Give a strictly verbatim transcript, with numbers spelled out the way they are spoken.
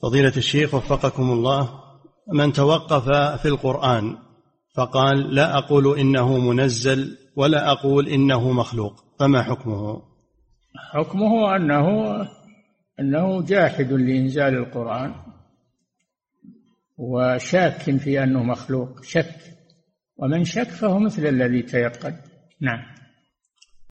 فضيلة الشيخ وفقكم الله، من توقف في القرآن فقال لا أقول إنه منزل ولا أقول إنه مخلوق، فما حكمه؟ حكمه أنه أنه جاحد لإنزال القرآن وشاك في أنه مخلوق، شك، ومن شك فهو مثل الذي تيقن. نعم.